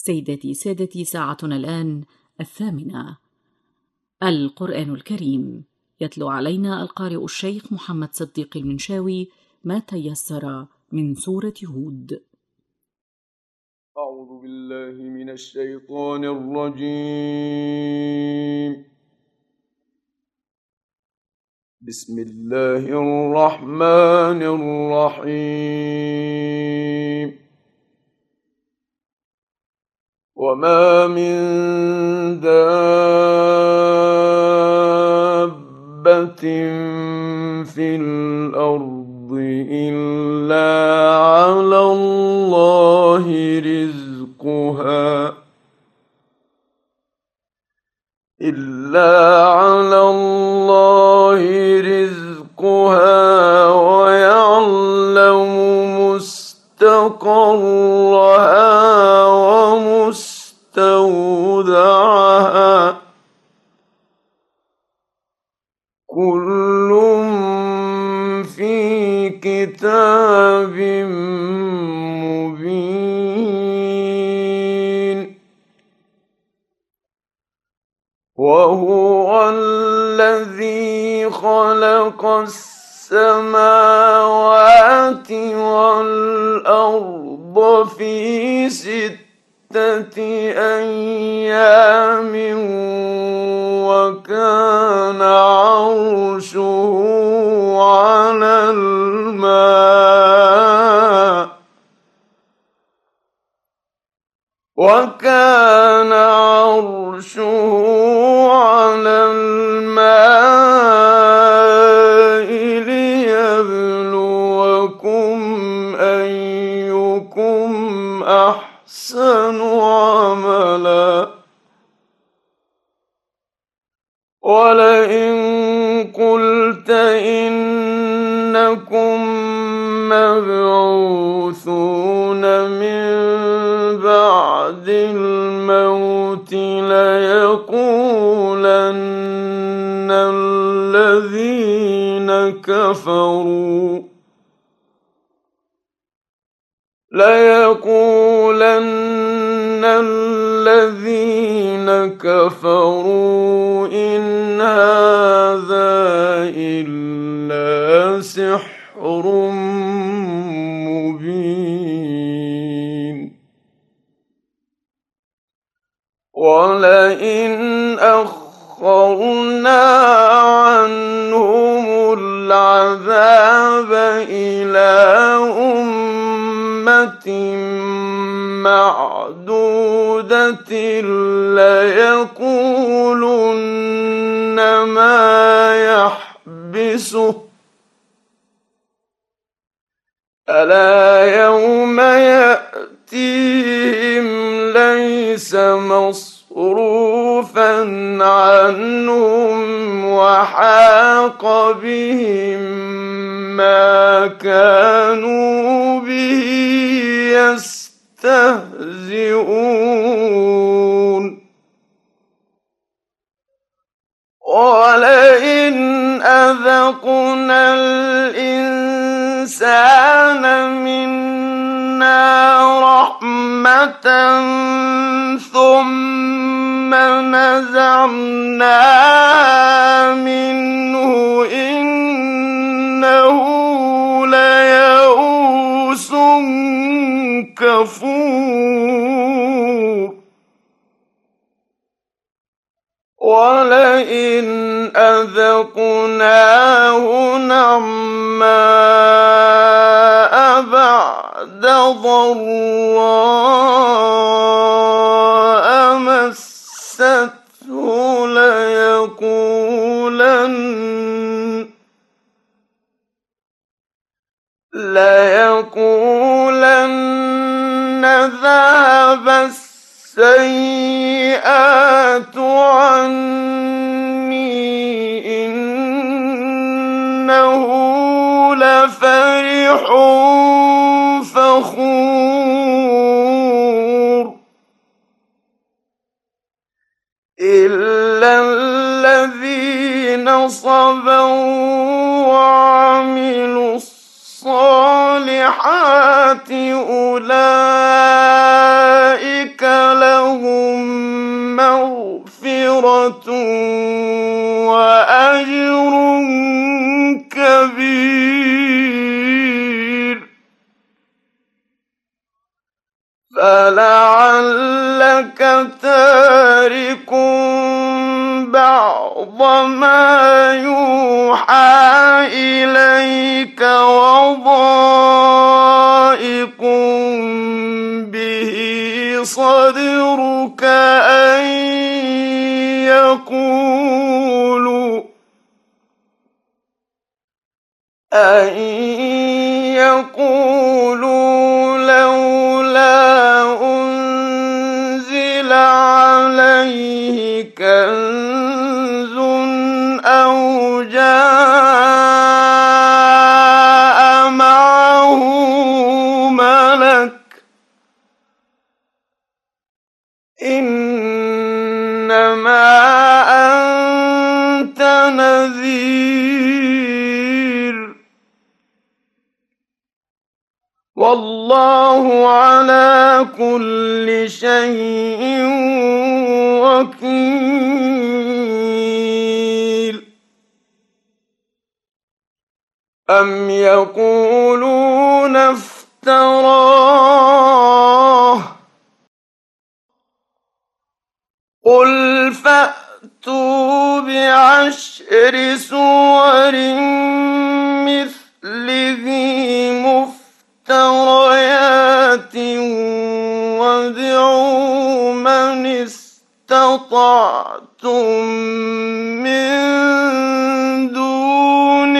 سيداتي سادتي، ساعتنا الآن 8:00. القرآن الكريم يتلو علينا القارئ الشيخ محمد صديق المنشاوي ما تيسر من سورة هود. أعوذ بالله من الشيطان الرجيم. بسم الله الرحمن الرحيم. وما من دابة في الأرض إلا على الله رزقها ويعلم مستقرها ومستودعها كل في كتاب مبين. وهو الذي خلق السماوات والأرض في 6 أيام وكان عرشه على الماء ليبلوكم أيكم أحسن عملا. ولئن قلت إنكم مبعوثون من بعد الموت ليقولن الذين كفروا إن هذا إلا سحر مبين. ولئن أخرنا عنهم العذاب إلى أمة معدودة ليقولن ما يحبسه ألا يوم يأتيهم ليس مصروفا عنهم وحاق بهم ما كانوا به يستهزئون. ولئن أذقنا الإنسان منا رحمة ثم نزعناها منه إنه ليئوس كفور. ولئن أذقناه نعماء بعد ضراء مسته ليقولن ذهب السيئات عني إنه لفرح فخور. إلا الذين صبروا وعملوا الصالحات أولئك مغفرة وأجر كبير. فلعلك تارك بعض ما يوحى إليك وضائق به صدرك أن يقولوا لولا أنزل عليه كنز أو جاء معه ملك. إنما أنت نذير، والله على كل شيء وكيل. أم يقولون افتراه، قل فأتوا بعشر سور مثله مفتريات وادعوا من استطعتم من دون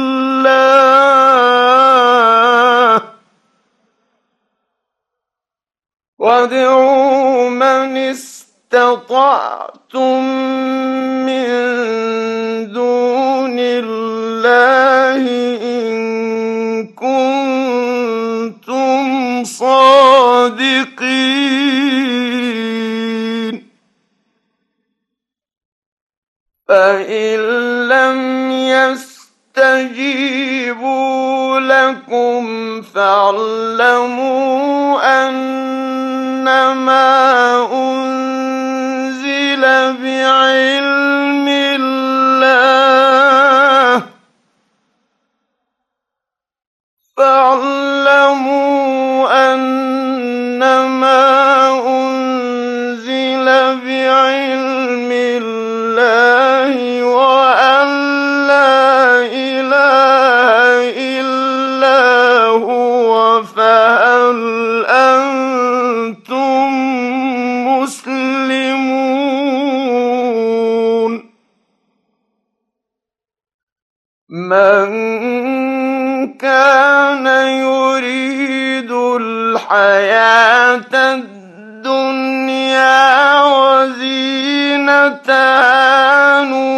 الله إن كنتم صادقين. فإن لم يستجيبوا لكم فاعلموا أنما أنزل بعلم الله وأن لا إله إلا هو فهل أنتم مسلمون. من كان يريد الحياة الدنيا وزينتها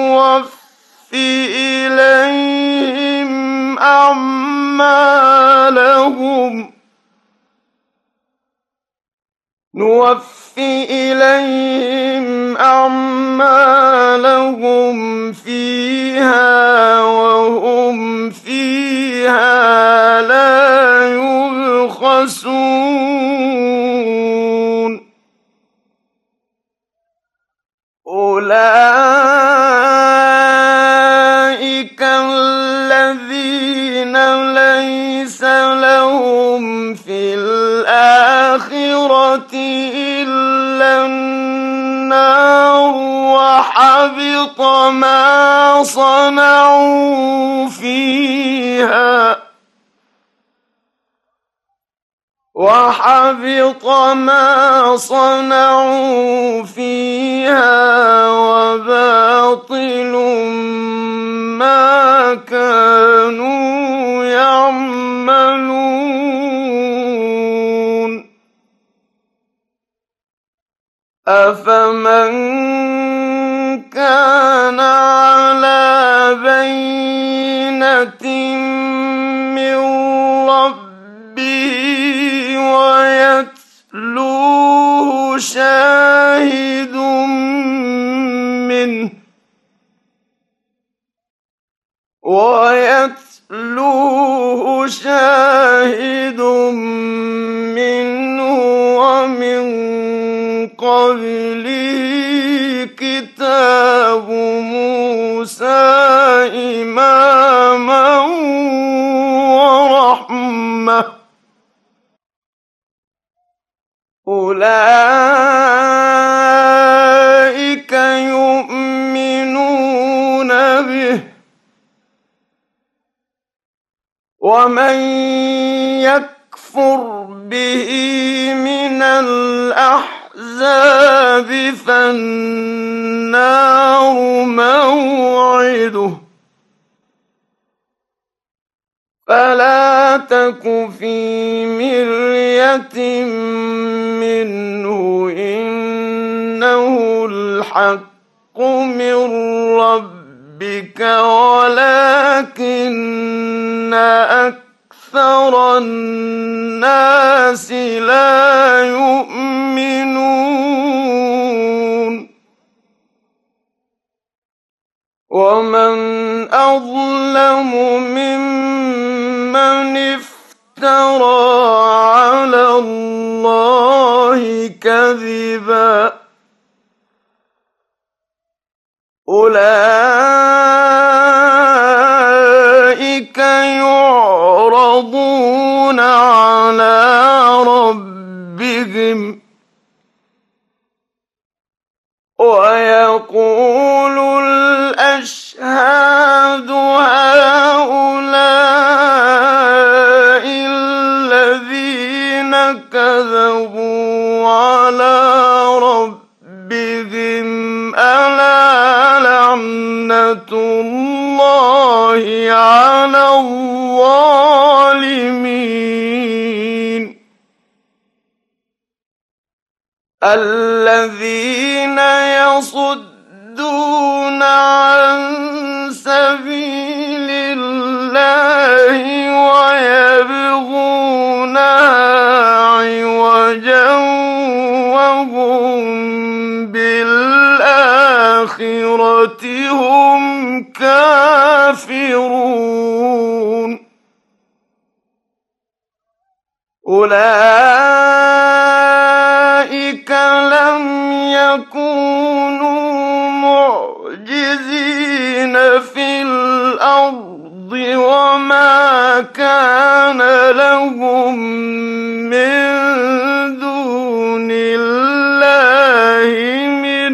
نوفي إليهم أعمالهم فيها وهم فيها لا يبخسون. أولئك الذين ليس لهم في الآخرة إلا النار وحبط ما صنعوا فيها وباطل ما كانوا يعملون. أفمن كان على بينة من ربه ويتلوه شاهد منه ومن قبله كتاب موسى إماما ورحمة أولئك يؤمنون به ومن يكفر به من الأحزاب فالنار موعده فلا تك في مرية منه إنه الحق من ربك ولكن أكثر الناس لا يؤمنون ومن أظلم ممن افترى على الله كذبا أولئك يعرضون على ربهم ويقول الأشهاد هؤلاء الذين كذبوا على ربهم ألا لعنة الله على الظالمين الذين يصدون عن سبيل الله ويبغونها عوجا وهم بالآخرة هم كافرون أولئك لم يكونوا معجزين في الأرض وما كان لهم من دون الله من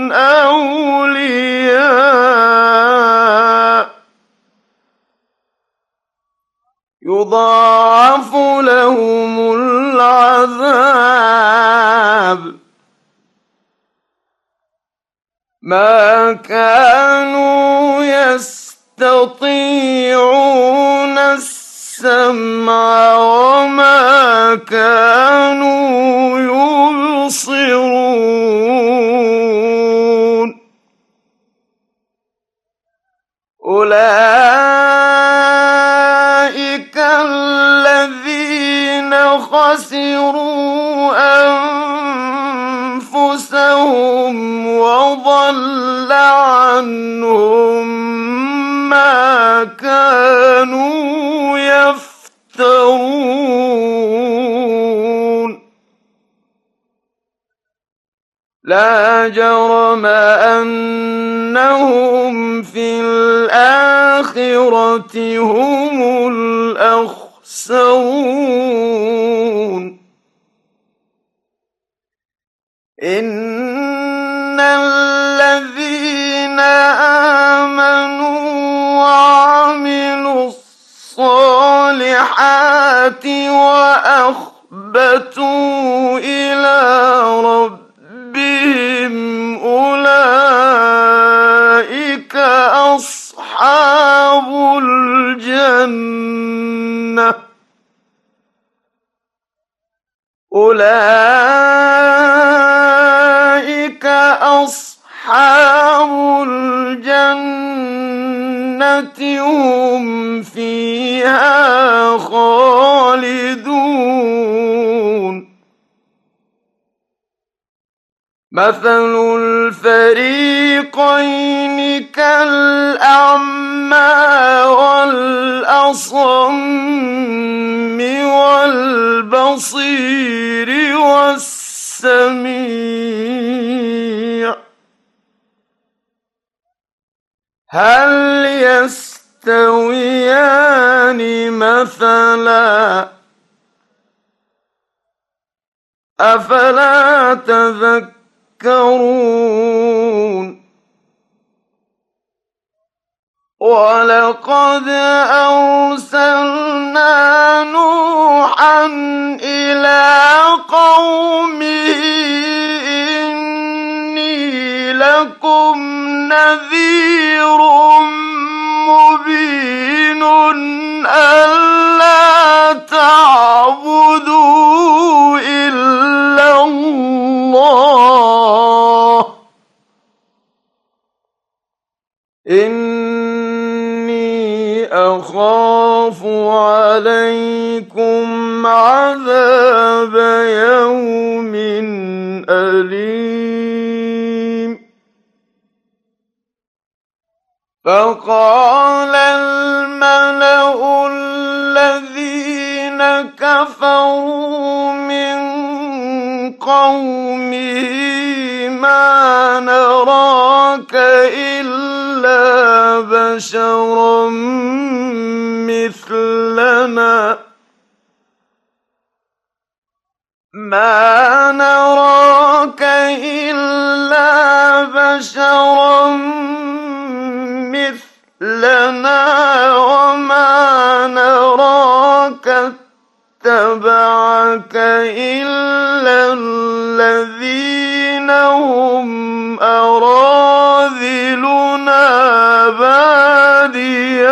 أولياء يضاعف لهم العذاب ما كانوا يستطيعون السمع وما كانوا يبصرون أولئك الذين خسروا أنفسهم وضل عنهم ما كانوا يفترون لا جرم أنهم في الآخرة هم الأخسرون إن الذين آمنوا وعملوا الصالحات وأخبتوا إلى ربهم أولئك أصحاب الجنة أولئك أصحاب الجنة هم فيها خالدون مثل الفريقين كالأعمى والأصم والبصير والسميع هل يستويان مثلا أفلا تذكرون ولقد أرسلنا نوحا إلى قومه إني لكم نذير مبين ألا تعبدوا إلا الله إني أخاف عليكم عذاب يوم أليم فقال الملأ الذين كفروا من قومه ما نراك إلا بشرا مثلنا ما نراك إلا بشرا مثلنا وما نراك اتبعك إلا الذين هم أراذلنا بادي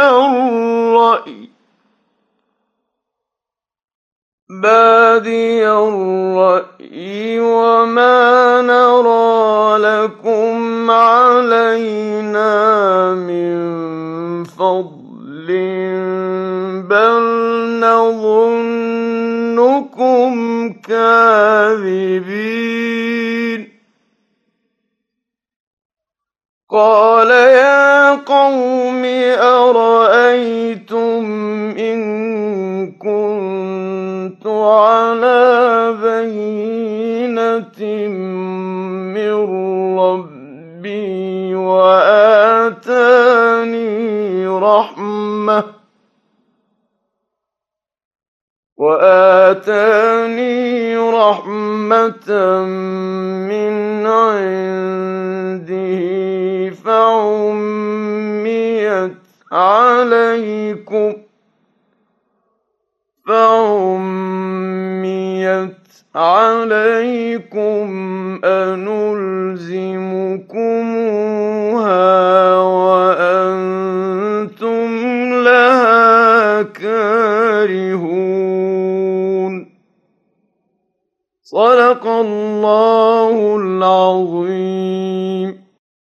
الرأي وما نرى لكم علينا من فضل بل نظنكم كاذبين قال يا قوم أرأيتم إن كنت على بينة من ربي وآتاني رحمة من عنده فعميت عليكم أنلزمكموها وأنتم لها كارهون صدق الله العظيم.